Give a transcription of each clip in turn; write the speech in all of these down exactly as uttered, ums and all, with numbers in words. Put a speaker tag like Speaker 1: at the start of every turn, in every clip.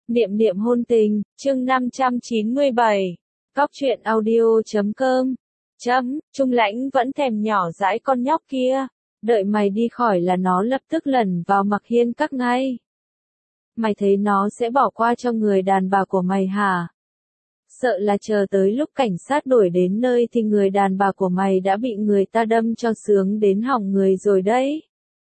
Speaker 1: Niệm niệm hôn tình, chương năm trăm chín mươi bảy. Cóc truyện audio chấm com. Chấm, Trung Lãnh vẫn thèm nhỏ dãi con nhóc kia. Đợi mày đi khỏi là nó lập tức lẩn vào Mặc Hiên Các ngay. Mày thấy nó sẽ bỏ qua cho người đàn bà của mày hả? Sợ là chờ tới lúc cảnh sát đuổi đến nơi thì người đàn bà của mày đã bị người ta đâm cho sướng đến hỏng người rồi đấy.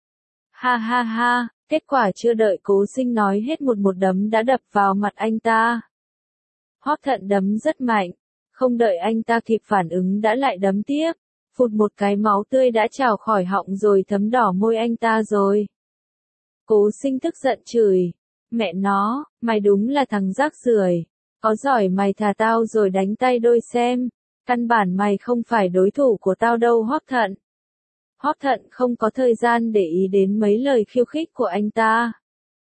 Speaker 1: Ha ha ha, kết quả chưa đợi Cố Sinh nói hết một một đấm đã đập vào mặt anh ta. Hoắc Thận đấm rất mạnh, không đợi anh ta kịp phản ứng đã lại đấm tiếp, phụt một cái máu tươi đã trào khỏi họng rồi thấm đỏ môi anh ta rồi. Cố Sinh tức giận chửi, mẹ nó, mày đúng là thằng rác rưởi, có giỏi mày thả tao rồi đánh tay đôi xem, căn bản mày không phải đối thủ của tao đâu Hoắc Thận. Hoắc Thận không có thời gian để ý đến mấy lời khiêu khích của anh ta.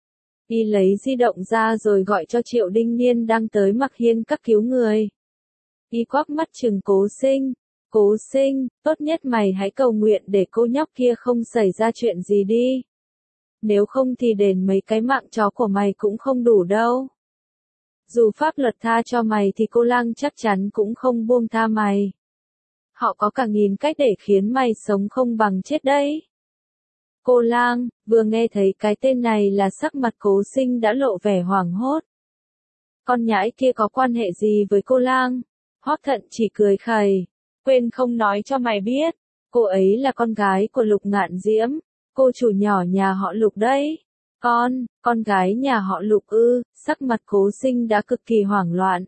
Speaker 1: Y lấy di động ra rồi gọi cho Triệu Đinh Niên đang tới Mặc Hiên Các cứu người. Y quắc mắt chừng Cố Sinh, Cố Sinh, tốt nhất mày hãy cầu nguyện để cô nhóc kia không xảy ra chuyện gì đi. Nếu không thì đền mấy cái mạng chó của mày cũng không đủ đâu. Dù pháp luật tha cho mày thì cô Lang chắc chắn cũng không buông tha mày. Họ có cả nghìn cách để khiến mày sống không bằng chết đấy. Cô Lang, vừa nghe thấy cái tên này là sắc mặt Cố Sinh đã lộ vẻ hoảng hốt. Con nhãi kia có quan hệ gì với cô Lang? Hoắc Thận chỉ cười khẩy, quên không nói cho mày biết, cô ấy là con gái của Lục Ngạn Diễm, cô chủ nhỏ nhà họ Lục đấy. Con, con gái nhà họ Lục ư? Sắc mặt Cố Sinh đã cực kỳ hoảng loạn.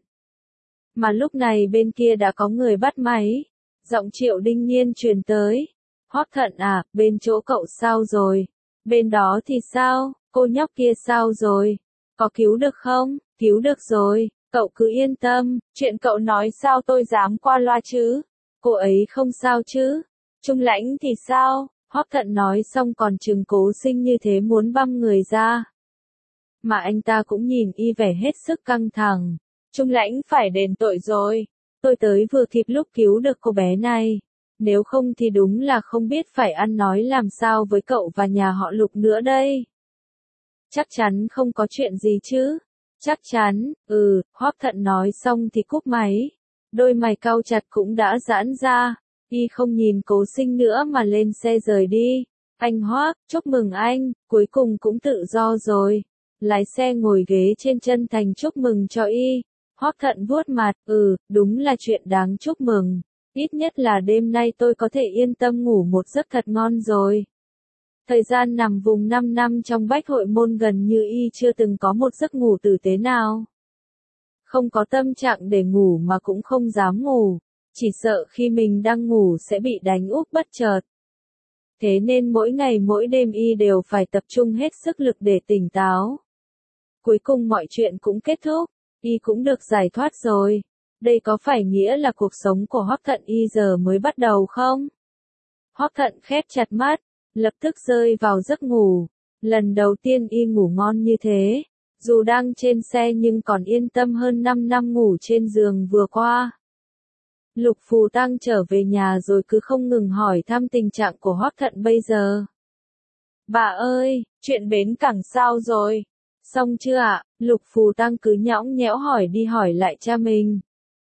Speaker 1: Mà lúc này bên kia đã có người bắt máy. Giọng Triệu Đinh Niên truyền tới. Hoắc Thận à, bên chỗ cậu sao rồi? Bên đó thì sao? Cô nhóc kia sao rồi? Có cứu được không? Cứu được rồi, cậu cứ yên tâm, chuyện cậu nói sao tôi dám qua loa chứ? Cô ấy không sao chứ? Trung Lãnh thì sao? Hoắc Thận nói xong còn trừng Cố Sinh như thế muốn băm người ra. Mà anh ta cũng nhìn y vẻ hết sức căng thẳng. Trung Lãnh phải đền tội rồi. Tôi tới vừa kịp lúc cứu được cô bé này. Nếu không thì đúng là không biết phải ăn nói làm sao với cậu và nhà họ Lục nữa đây. Chắc chắn không có chuyện gì chứ. Chắc chắn, ừ, Hoắc Thận nói xong thì cúp máy. Đôi mày cau chặt cũng đã giãn ra. Y không nhìn Cố Sinh nữa mà lên xe rời đi. Anh Hoắc, chúc mừng anh, cuối cùng cũng tự do rồi. Lái xe ngồi ghế trên chân thành chúc mừng cho y. Hoắc Thận vuốt mặt, ừ, đúng là chuyện đáng chúc mừng. Ít nhất là đêm nay tôi có thể yên tâm ngủ một giấc thật ngon rồi. Thời gian nằm vùng năm năm trong Bách Hội Môn gần như y chưa từng có một giấc ngủ tử tế nào. Không có tâm trạng để ngủ mà cũng không dám ngủ, chỉ sợ khi mình đang ngủ sẽ bị đánh úp bất chợt. Thế nên mỗi ngày mỗi đêm y đều phải tập trung hết sức lực để tỉnh táo. Cuối cùng mọi chuyện cũng kết thúc, y cũng được giải thoát rồi. Đây có phải nghĩa là cuộc sống của Hoắc Thận y giờ mới bắt đầu không? Hoắc Thận khép chặt mắt, lập tức rơi vào giấc ngủ. Lần đầu tiên y ngủ ngon như thế, dù đang trên xe nhưng còn yên tâm hơn năm năm ngủ trên giường vừa qua. Lục Phù Tăng trở về nhà rồi cứ không ngừng hỏi thăm tình trạng của Hoắc Thận bây giờ. Bà ơi, chuyện bến cảng sao rồi? Xong chưa ạ? Lục Phù Tăng cứ nhõng nhẽo hỏi đi hỏi lại cha mình.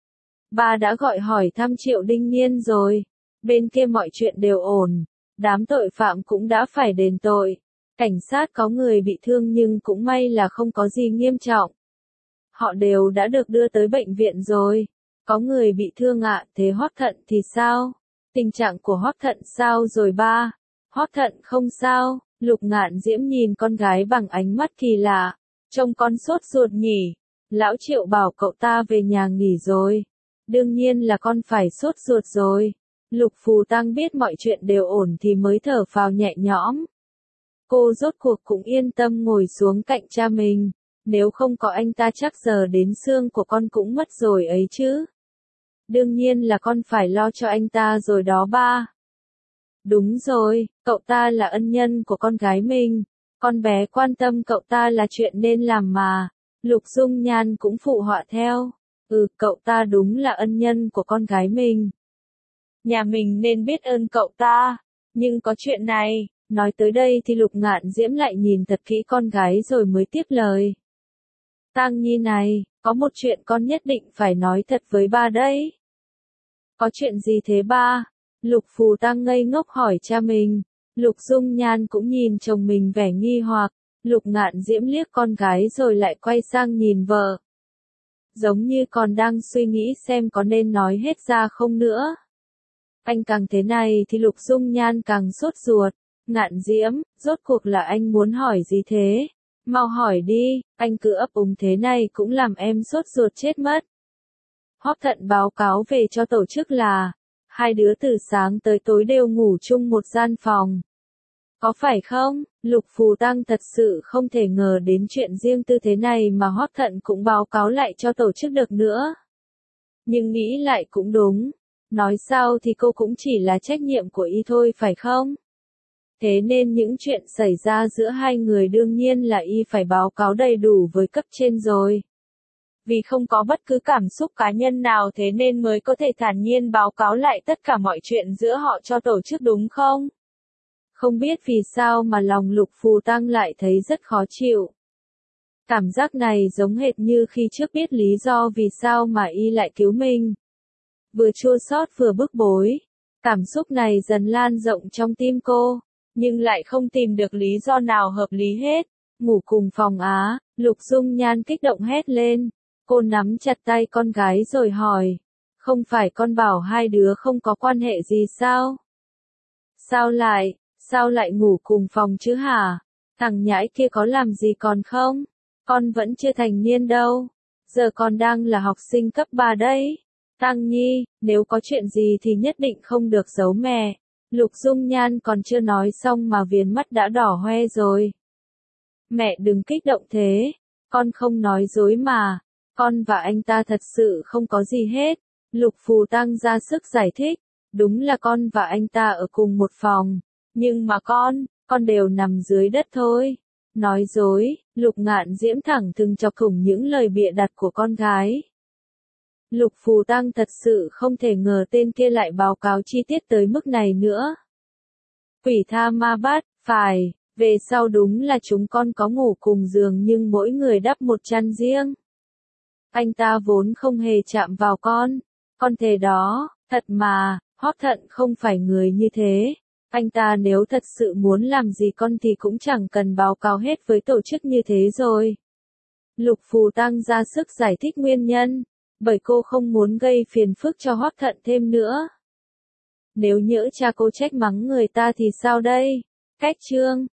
Speaker 1: Bà đã gọi hỏi thăm Triệu Đinh Niên rồi. Bên kia mọi chuyện đều ổn. Đám tội phạm cũng đã phải đền tội. Cảnh sát có người bị thương nhưng cũng may là không có gì nghiêm trọng. Họ đều đã được đưa tới bệnh viện rồi. Có người bị thương ạ, à, thế Hoắc Thận thì sao? Tình trạng của Hoắc Thận sao rồi ba? Hoắc Thận không sao. Lục Ngạn Diễm nhìn con gái bằng ánh mắt kỳ lạ. Trông con sốt ruột nhỉ? Lão Triệu bảo cậu ta về nhà nghỉ rồi. Đương nhiên là con phải sốt ruột rồi. Lục Phù Tăng biết mọi chuyện đều ổn thì mới thở phào nhẹ nhõm. Cô rốt cuộc cũng yên tâm ngồi xuống cạnh cha mình. Nếu không có anh ta chắc giờ đến xương của con cũng mất rồi ấy chứ. Đương nhiên là con phải lo cho anh ta rồi đó ba. Đúng rồi, cậu ta là ân nhân của con gái mình. Con bé quan tâm cậu ta là chuyện nên làm mà. Lục Dung Nhan cũng phụ họa theo. Ừ, cậu ta đúng là ân nhân của con gái mình. Nhà mình nên biết ơn cậu ta. Nhưng có chuyện này, nói tới đây thì Lục Ngạn Diễm lại nhìn thật kỹ con gái rồi mới tiếp lời. Tang Nhi này, có một chuyện con nhất định phải nói thật với ba đấy. Có chuyện gì thế ba? Lục Phù Tăng ngây ngốc hỏi cha mình. Lục Dung Nhan cũng nhìn chồng mình vẻ nghi hoặc. Lục Ngạn Diễm liếc con gái rồi lại quay sang nhìn vợ. Giống như còn đang suy nghĩ xem có nên nói hết ra không nữa. Anh càng thế này thì Lục Dung Nhan càng sốt ruột. Ngạn Diễm, rốt cuộc là anh muốn hỏi gì thế? Mau hỏi đi, anh cứ ấp úng thế này cũng làm em sốt ruột chết mất. Hoắc Thận báo cáo về cho tổ chức là, hai đứa từ sáng tới tối đều ngủ chung một gian phòng. Có phải không? Lục Phù Tăng thật sự không thể ngờ đến chuyện riêng tư thế này mà Hoắc Thận cũng báo cáo lại cho tổ chức được nữa. Nhưng nghĩ lại cũng đúng. Nói sao thì cô cũng chỉ là trách nhiệm của y thôi phải không? Thế nên những chuyện xảy ra giữa hai người đương nhiên là y phải báo cáo đầy đủ với cấp trên rồi. Vì không có bất cứ cảm xúc cá nhân nào thế nên mới có thể thản nhiên báo cáo lại tất cả mọi chuyện giữa họ cho tổ chức đúng không? Không biết vì sao mà lòng Lục Phù Tăng lại thấy rất khó chịu. Cảm giác này giống hệt như khi trước biết lý do vì sao mà y lại cứu mình. Vừa chua xót vừa bức bối. Cảm xúc này dần lan rộng trong tim cô, nhưng lại không tìm được lý do nào hợp lý hết. Ngủ cùng phòng á, Lục Dung Nhan kích động hét lên. Cô nắm chặt tay con gái rồi hỏi. Không phải con bảo hai đứa không có quan hệ gì sao? Sao lại, sao lại ngủ cùng phòng chứ hả? Thằng nhãi kia có làm gì còn không? Con vẫn chưa thành niên đâu. Giờ con đang là học sinh cấp ba đấy. Tăng Nhi, nếu có chuyện gì thì nhất định không được giấu mẹ. Lục Dung Nhan còn chưa nói xong mà viền mắt đã đỏ hoe rồi. Mẹ đừng kích động thế. Con không nói dối mà. Con và anh ta thật sự không có gì hết. Lục Phù Tăng ra sức giải thích. Đúng là con và anh ta ở cùng một phòng. Nhưng mà con, con đều nằm dưới đất thôi. Nói dối, Lục Ngạn Diễm thẳng thừng chọc thủng những lời bịa đặt của con gái. Lục Phù Tăng thật sự không thể ngờ tên kia lại báo cáo chi tiết tới mức này nữa. Quỷ tha ma bắt, phải, về sau đúng là chúng con có ngủ cùng giường nhưng mỗi người đắp một chăn riêng. Anh ta vốn không hề chạm vào con. Con thề đó, thật mà, Hoắc Thận không phải người như thế. Anh ta nếu thật sự muốn làm gì con thì cũng chẳng cần báo cáo hết với tổ chức như thế rồi. Lục Phù Tăng ra sức giải thích nguyên nhân, bởi cô không muốn gây phiền phức cho Hoắc Thận thêm nữa. Nếu nhỡ cha cô trách mắng người ta thì sao đây? Cách chương